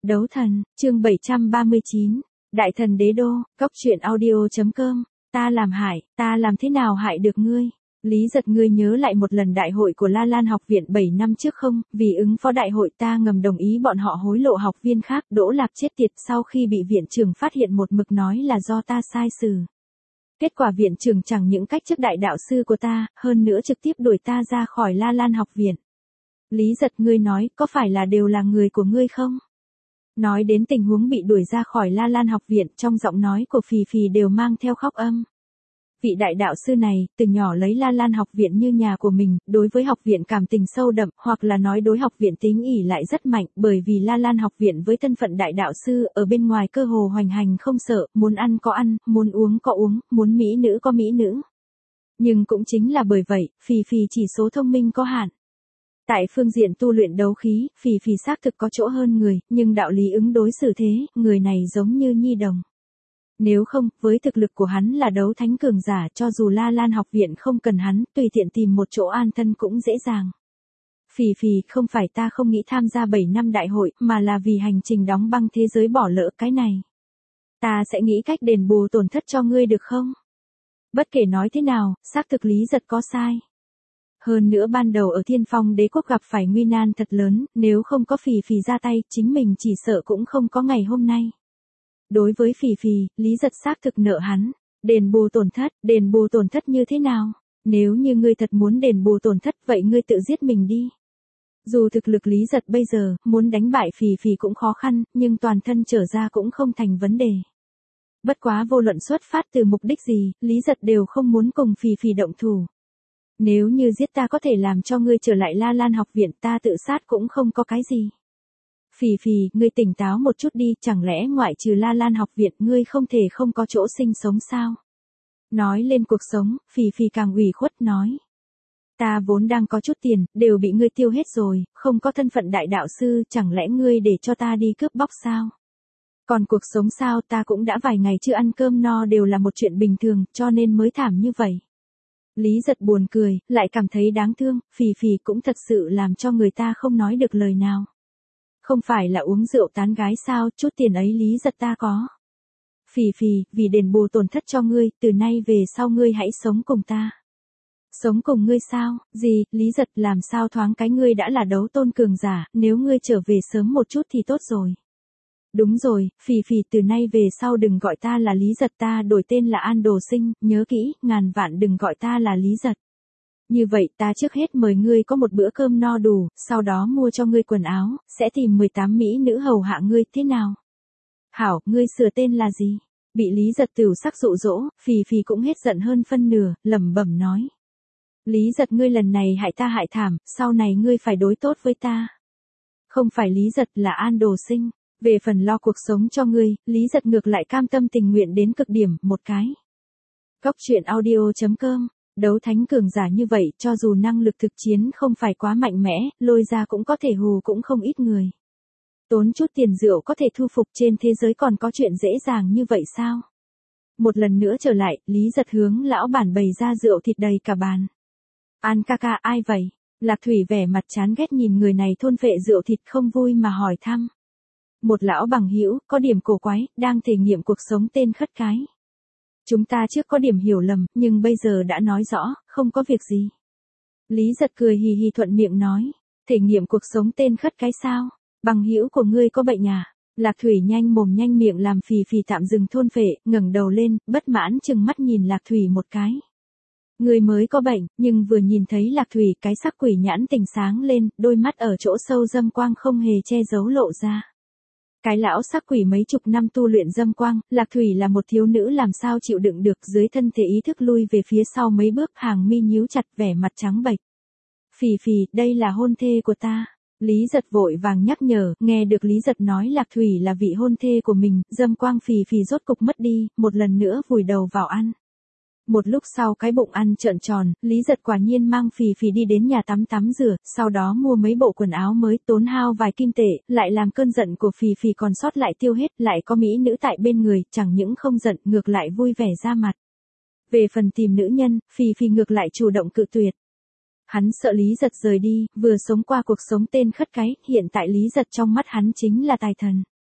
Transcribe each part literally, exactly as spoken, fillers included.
Đấu thần, chương bảy trăm ba mươi chín, Đại thần đế đô, cóc truyện audio chấm com, ta làm hại, ta làm thế nào hại được ngươi? Lý Giật, ngươi nhớ lại một lần đại hội của La Lan học viện bảy năm trước không? Vì ứng phó đại hội ta ngầm đồng ý bọn họ hối lộ học viên khác. Đỗ Lạc chết tiệt, sau khi bị viện trưởng phát hiện một mực nói là do ta sai xử. Kết quả viện trưởng chẳng những cách chức đại đạo sư của ta, hơn nữa trực tiếp đuổi ta ra khỏi La Lan học viện. Lý Giật, ngươi nói, có phải là đều là người của ngươi không? Nói đến tình huống bị đuổi ra khỏi La Lan học viện, trong giọng nói của Phì Phì đều mang theo khóc âm. Vị đại đạo sư này, từ nhỏ lấy La Lan học viện như nhà của mình, đối với học viện cảm tình sâu đậm, hoặc là nói đối học viện tính ỷ lại rất mạnh, bởi vì La Lan học viện với thân phận đại đạo sư, ở bên ngoài cơ hồ hoành hành không sợ, muốn ăn có ăn, muốn uống có uống, muốn mỹ nữ có mỹ nữ. Nhưng cũng chính là bởi vậy, Phì Phì chỉ số thông minh có hạn. Tại phương diện tu luyện đấu khí, Phì Phì xác thực có chỗ hơn người, nhưng đạo lý ứng đối xử thế, người này giống như nhi đồng. Nếu không, với thực lực của hắn là đấu thánh cường giả, cho dù La Lan học viện không cần hắn, tùy tiện tìm một chỗ an thân cũng dễ dàng. Phì Phì, không phải ta không nghĩ tham gia bảy năm đại hội, mà là vì hành trình đóng băng thế giới bỏ lỡ cái này. Ta sẽ nghĩ cách đền bù tổn thất cho ngươi được không? Bất kể nói thế nào, xác thực Lý Giật có sai. Hơn nữa ban đầu ở Thiên Phong đế quốc gặp phải nguy nan thật lớn, nếu không có Phì Phì ra tay, chính mình chỉ sợ cũng không có ngày hôm nay. Đối với Phì Phì, Lý Giật xác thực nợ hắn. Đền bù tổn thất, đền bù tổn thất như thế nào? Nếu như ngươi thật muốn đền bù tổn thất, vậy ngươi tự giết mình đi. Dù thực lực Lý Giật bây giờ, muốn đánh bại Phì Phì cũng khó khăn, nhưng toàn thân trở ra cũng không thành vấn đề. Bất quá vô luận xuất phát từ mục đích gì, Lý Giật đều không muốn cùng Phì Phì động thủ. Nếu như giết ta có thể làm cho ngươi trở lại La Lan học viện, ta tự sát cũng không có cái gì. Phì Phì, ngươi tỉnh táo một chút đi, chẳng lẽ ngoại trừ La Lan học viện ngươi không thể không có chỗ sinh sống sao? Nói lên cuộc sống, Phì Phì càng ủy khuất nói. Ta vốn đang có chút tiền, đều bị ngươi tiêu hết rồi, không có thân phận đại đạo sư, chẳng lẽ ngươi để cho ta đi cướp bóc sao? Còn cuộc sống sao, ta cũng đã vài ngày chưa ăn cơm no đều là một chuyện bình thường, cho nên mới thảm như vậy. Lý Giật buồn cười, lại cảm thấy đáng thương, Phì Phì cũng thật sự làm cho người ta không nói được lời nào. Không phải là uống rượu tán gái sao, chút tiền ấy Lý Giật ta có. Phì Phì, vì đền bù tổn thất cho ngươi, từ nay về sau ngươi hãy sống cùng ta. Sống cùng ngươi sao, gì, Lý Giật, làm sao thoáng cái ngươi đã là đấu tôn cường giả, nếu ngươi trở về sớm một chút thì tốt rồi. Đúng rồi, Phì Phì, từ nay về sau đừng gọi ta là Lý Giật, ta đổi tên là An Đồ Sinh, nhớ kỹ, ngàn vạn đừng gọi ta là Lý Giật. Như vậy ta trước hết mời ngươi có một bữa cơm no đủ, sau đó mua cho ngươi quần áo, sẽ tìm mười tám mỹ nữ hầu hạ ngươi, thế nào? Hảo, ngươi sửa tên là gì? Bị Lý Giật tửu sắc dụ dỗ, Phì Phì cũng hết giận hơn phân nửa, lẩm bẩm nói. Lý Giật, ngươi lần này hại ta hại thảm, sau này ngươi phải đối tốt với ta. Không phải Lý Giật, là An Đồ Sinh. Về phần lo cuộc sống cho ngươi, Lý Giật ngược lại cam tâm tình nguyện đến cực điểm, một cái. Cóc truyện audio chấm com, đấu thánh cường giả như vậy, cho dù năng lực thực chiến không phải quá mạnh mẽ, lôi ra cũng có thể hù cũng không ít người. Tốn chút tiền rượu có thể thu phục, trên thế giới còn có chuyện dễ dàng như vậy sao? Một lần nữa trở lại, Lý Giật hướng lão bản bày ra rượu thịt đầy cả bàn. An ca ca, ai vậy? Lạc Thủy vẻ mặt chán ghét nhìn người này thôn phệ rượu thịt không vui mà hỏi thăm. Một lão bằng hữu, có điểm cổ quái, đang thể nghiệm cuộc sống tên khất cái. Chúng ta trước có điểm hiểu lầm, nhưng bây giờ đã nói rõ, không có việc gì. Lý Giật cười hì hì thuận miệng nói, thể nghiệm cuộc sống tên khất cái sao? Bằng hữu của ngươi có bệnh à? Lạc Thủy nhanh mồm nhanh miệng làm Phì Phì tạm dừng thôn phệ, ngẩng đầu lên, bất mãn chừng mắt nhìn Lạc Thủy một cái. Ngươi mới có bệnh, nhưng vừa nhìn thấy Lạc Thủy, cái sắc quỷ nhãn tình sáng lên, đôi mắt ở chỗ sâu dâm quang không hề che giấu lộ ra. Cái lão sắc quỷ mấy chục năm tu luyện dâm quang, Lạc Thủy là một thiếu nữ làm sao chịu đựng được, dưới thân thể ý thức lui về phía sau mấy bước, hàng mi nhíu chặt, vẻ mặt trắng bệch. Phì Phì, đây là hôn thê của ta. Lý Giật vội vàng nhắc nhở, nghe được Lý Giật nói Lạc Thủy là vị hôn thê của mình, dâm quang Phì Phì rốt cục mất đi, một lần nữa vùi đầu vào ăn. Một lúc sau cái bụng ăn trợn tròn, Lý Giật quả nhiên mang Phì Phì đi đến nhà tắm tắm rửa, sau đó mua mấy bộ quần áo mới, tốn hao vài kim tệ, lại làm cơn giận của Phì Phì còn sót lại tiêu hết, lại có mỹ nữ tại bên người, chẳng những không giận, ngược lại vui vẻ ra mặt. Về phần tìm nữ nhân, Phì Phì ngược lại chủ động cự tuyệt. Hắn sợ Lý Giật rời đi, vừa sống qua cuộc sống tên khất cái, hiện tại Lý Giật trong mắt hắn chính là tài thần.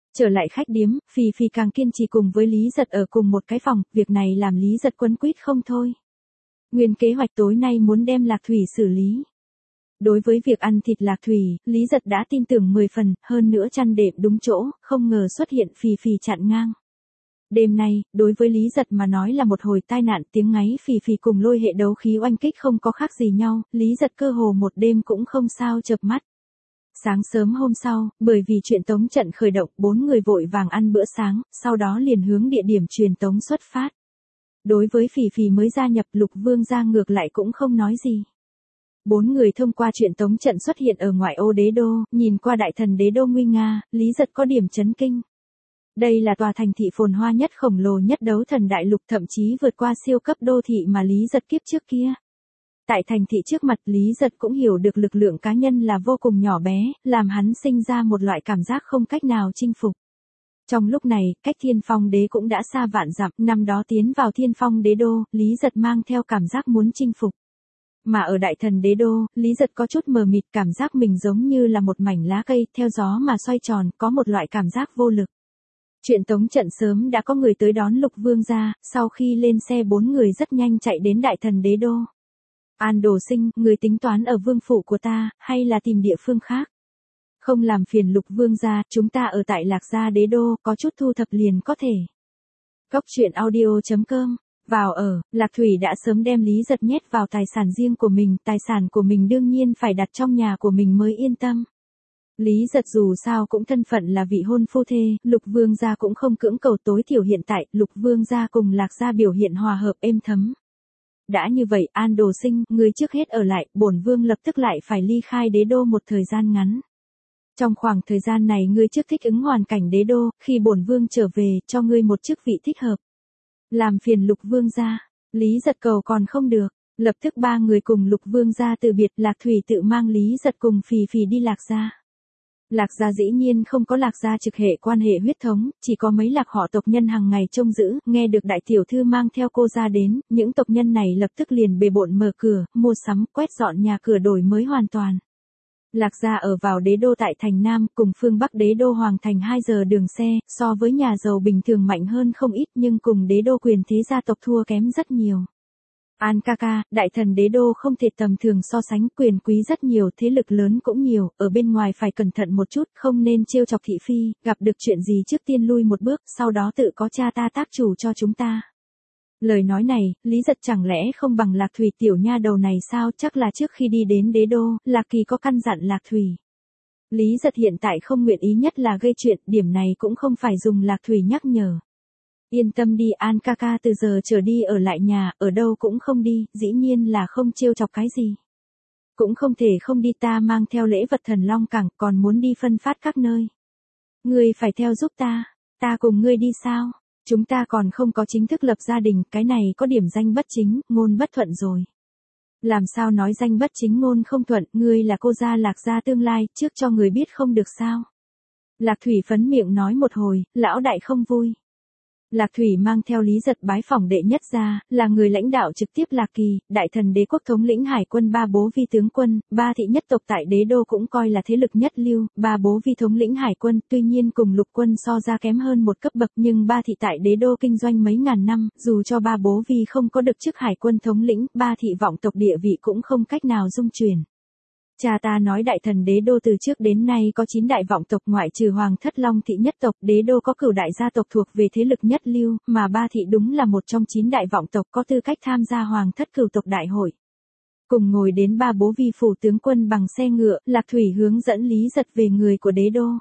Trở lại khách điếm, Phì Phì càng kiên trì cùng với Lý Giật ở cùng một cái phòng, việc này làm Lý Giật quấn quýt không thôi. Nguyên kế hoạch tối nay muốn đem Lạc Thủy xử lý. Đối với việc ăn thịt Lạc Thủy, Lý Giật đã tin tưởng mười phần, hơn nữa chăn đệm đúng chỗ, không ngờ xuất hiện Phì Phì chặn ngang. Đêm nay, đối với Lý Giật mà nói là một hồi tai nạn, tiếng ngáy Phì Phì cùng lôi hệ đấu khí oanh kích không có khác gì nhau, Lý Giật cơ hồ một đêm cũng không sao chợp mắt. Sáng sớm hôm sau, bởi vì chuyện tống trận khởi động, bốn người vội vàng ăn bữa sáng, sau đó liền hướng địa điểm truyền tống xuất phát. Đối với Phì Phì mới gia nhập, Lục Vương gia ngược lại cũng không nói gì. Bốn người thông qua chuyện tống trận xuất hiện ở ngoại ô đế đô, nhìn qua đại thần đế đô nguy nga, Lý Giật có điểm chấn kinh. Đây là tòa thành thị phồn hoa nhất khổng lồ nhất đấu thần đại lục, thậm chí vượt qua siêu cấp đô thị mà Lý Giật kiếp trước kia. Tại thành thị trước mặt, Lý Giật cũng hiểu được lực lượng cá nhân là vô cùng nhỏ bé, làm hắn sinh ra một loại cảm giác không cách nào chinh phục. Trong lúc này, cách Thiên Phong Đế cũng đã xa vạn dặm, năm đó tiến vào Thiên Phong Đế đô, Lý Giật mang theo cảm giác muốn chinh phục. Mà ở đại thần đế đô, Lý Giật có chút mờ mịt, cảm giác mình giống như là một mảnh lá cây, theo gió mà xoay tròn, có một loại cảm giác vô lực. Chuyện tống trận sớm đã có người tới đón Lục Vương gia, sau khi lên xe bốn người rất nhanh chạy đến đại thần đế đô. An Đồ Sinh, người tính toán ở vương phủ của ta, hay là tìm địa phương khác? Không làm phiền Lục Vương gia, chúng ta ở tại Lạc Gia đế đô, có chút thu thập liền có thể. Cốc truyện audio chấm com. Vào ở, Lạc Thủy đã sớm đem Lý Giật nhét vào tài sản riêng của mình, tài sản của mình đương nhiên phải đặt trong nhà của mình mới yên tâm. Lý Giật dù sao cũng thân phận là vị hôn phu thê, Lục Vương gia cũng không cưỡng cầu, tối thiểu hiện tại, Lục Vương gia cùng Lạc Gia biểu hiện hòa hợp êm thấm. Đã như vậy, An Đồ Sinh, người trước hết ở lại, bổn vương lập tức lại phải ly khai đế đô một thời gian ngắn. Trong khoảng thời gian này ngươi trước thích ứng hoàn cảnh đế đô, khi bổn vương trở về, cho ngươi một chức vị thích hợp. Làm phiền Lục Vương gia, Lý Giật cầu còn không được, lập tức ba người cùng Lục Vương gia từ biệt, Lạc Thủy tự mang Lý Giật cùng Phì Phì đi Lạc Gia. Lạc Gia dĩ nhiên không có Lạc Gia trực hệ quan hệ huyết thống, chỉ có mấy lạc họ tộc nhân hàng ngày trông giữ, nghe được đại tiểu thư mang theo cô ra đến, những tộc nhân này lập tức liền bề bộn mở cửa, mua sắm, quét dọn nhà cửa đổi mới hoàn toàn. Lạc Gia ở vào đế đô tại thành Nam, cùng phương Bắc đế đô hoàng thành hai giờ đường xe, so với nhà giàu bình thường mạnh hơn không ít nhưng cùng đế đô quyền thế gia tộc thua kém rất nhiều. An ca ca, đại thần đế đô không thể tầm thường so sánh, quyền quý rất nhiều, thế lực lớn cũng nhiều, ở bên ngoài phải cẩn thận một chút, không nên trêu chọc thị phi, gặp được chuyện gì trước tiên lui một bước, sau đó tự có cha ta tác chủ cho chúng ta. Lời nói này, Lý Giật chẳng lẽ không bằng Lạc Thủy tiểu nha đầu này sao, chắc là trước khi đi đến đế đô, Lạc Kỳ có căn dặn Lạc Thủy. Lý Giật hiện tại không nguyện ý nhất là gây chuyện, điểm này cũng không phải dùng Lạc Thủy nhắc nhở. Yên tâm đi An ca ca, từ giờ trở đi ở lại nhà, ở đâu cũng không đi, dĩ nhiên là không trêu chọc cái gì. Cũng không thể không đi, ta mang theo lễ vật thần long cảng, còn muốn đi phân phát các nơi. Ngươi phải theo giúp ta, ta cùng ngươi đi sao? Chúng ta còn không có chính thức lập gia đình, cái này có điểm danh bất chính, ngôn bất thuận rồi. Làm sao nói danh bất chính ngôn không thuận, ngươi là cô gia Lạc Gia tương lai, trước cho người biết không được sao? Lạc Thủy phấn miệng nói một hồi, lão đại không vui. Lạc Thủy mang theo Lý Giật bái phỏng đệ nhất gia, là người lãnh đạo trực tiếp Lạc Kỳ, đại thần đế quốc thống lĩnh hải quân ba bố vi tướng quân, ba thị nhất tộc tại đế đô cũng coi là thế lực nhất lưu, ba bố vi thống lĩnh hải quân, tuy nhiên cùng lục quân so ra kém hơn một cấp bậc nhưng ba thị tại đế đô kinh doanh mấy ngàn năm, dù cho ba bố vi không có được chức hải quân thống lĩnh, ba thị vọng tộc địa vị cũng không cách nào dung chuyển. Cha ta nói đại thần đế đô từ trước đến nay có chín đại vọng tộc ngoại trừ hoàng thất long thị nhất tộc, đế đô có cửu đại gia tộc thuộc về thế lực nhất lưu, mà ba thị đúng là một trong chín đại vọng tộc có tư cách tham gia hoàng thất cửu tộc đại hội. Cùng ngồi đến ba bố vi phủ tướng quân bằng xe ngựa, Lạc Thủy hướng dẫn Lý Giật về người của đế đô.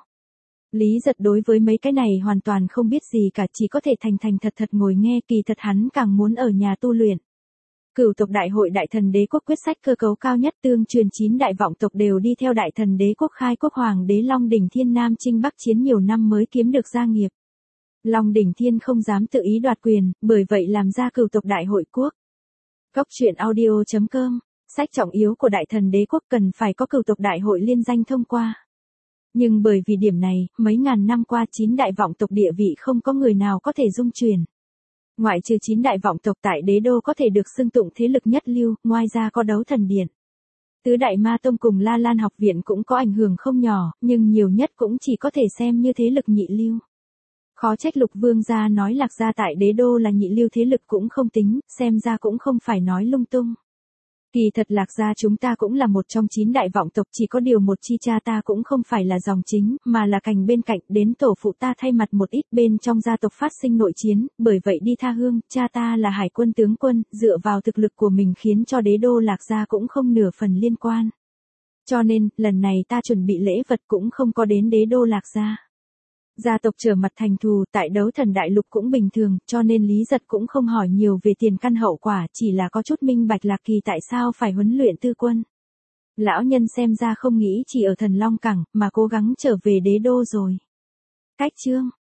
Lý Giật đối với mấy cái này hoàn toàn không biết gì cả, chỉ có thể thành thành thật thật ngồi nghe, kỳ thật hắn càng muốn ở nhà tu luyện. Cửu tộc đại hội đại thần đế quốc quyết sách cơ cấu cao nhất, tương truyền chín đại vọng tộc đều đi theo đại thần đế quốc khai quốc hoàng đế Long Đỉnh Thiên Nam chinh Bắc chiến nhiều năm mới kiếm được gia nghiệp. Long Đỉnh Thiên không dám tự ý đoạt quyền, bởi vậy làm ra cửu tộc đại hội quốc. Cốc truyện audio chấm com, sách trọng yếu của đại thần đế quốc cần phải có cửu tộc đại hội liên danh thông qua. Nhưng bởi vì điểm này, mấy ngàn năm qua chín đại vọng tộc địa vị không có người nào có thể dung chuyển. Ngoại trừ chín đại vọng tộc tại đế đô có thể được xưng tụng thế lực nhất lưu, ngoài ra có đấu thần điện. Tứ Đại Ma Tông cùng La Lan học viện cũng có ảnh hưởng không nhỏ, nhưng nhiều nhất cũng chỉ có thể xem như thế lực nhị lưu. Khó trách Lục Vương gia nói Lạc gia tại đế đô là nhị lưu thế lực cũng không tính, xem ra cũng không phải nói lung tung. Kỳ thật Lạc gia chúng ta cũng là một trong chín đại vọng tộc, chỉ có điều một chi cha ta cũng không phải là dòng chính, mà là cành bên cạnh, đến tổ phụ ta thay mặt một ít bên trong gia tộc phát sinh nội chiến, bởi vậy đi tha hương, cha ta là hải quân tướng quân, dựa vào thực lực của mình khiến cho đế đô Lạc gia cũng không nửa phần liên quan. Cho nên, lần này ta chuẩn bị lễ vật cũng không có đến đế đô Lạc gia. Gia tộc trở mặt thành thù, tại đấu thần đại lục cũng bình thường, cho nên Lý Giật cũng không hỏi nhiều về tiền căn hậu quả, chỉ là có chút minh bạch Lạc Kỳ tại sao phải huấn luyện tư quân. Lão nhân xem ra không nghĩ chỉ ở Thần Long Cảng, mà cố gắng trở về đế đô rồi. Cách chương